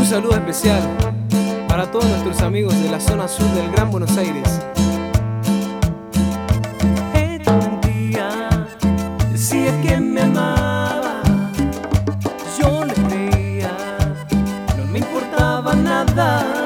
Un saludo especial para todos nuestros amigos de la zona sur del Gran Buenos Aires. Ella mentía, decía que me amaba. Yo le creía, no me importaba nada.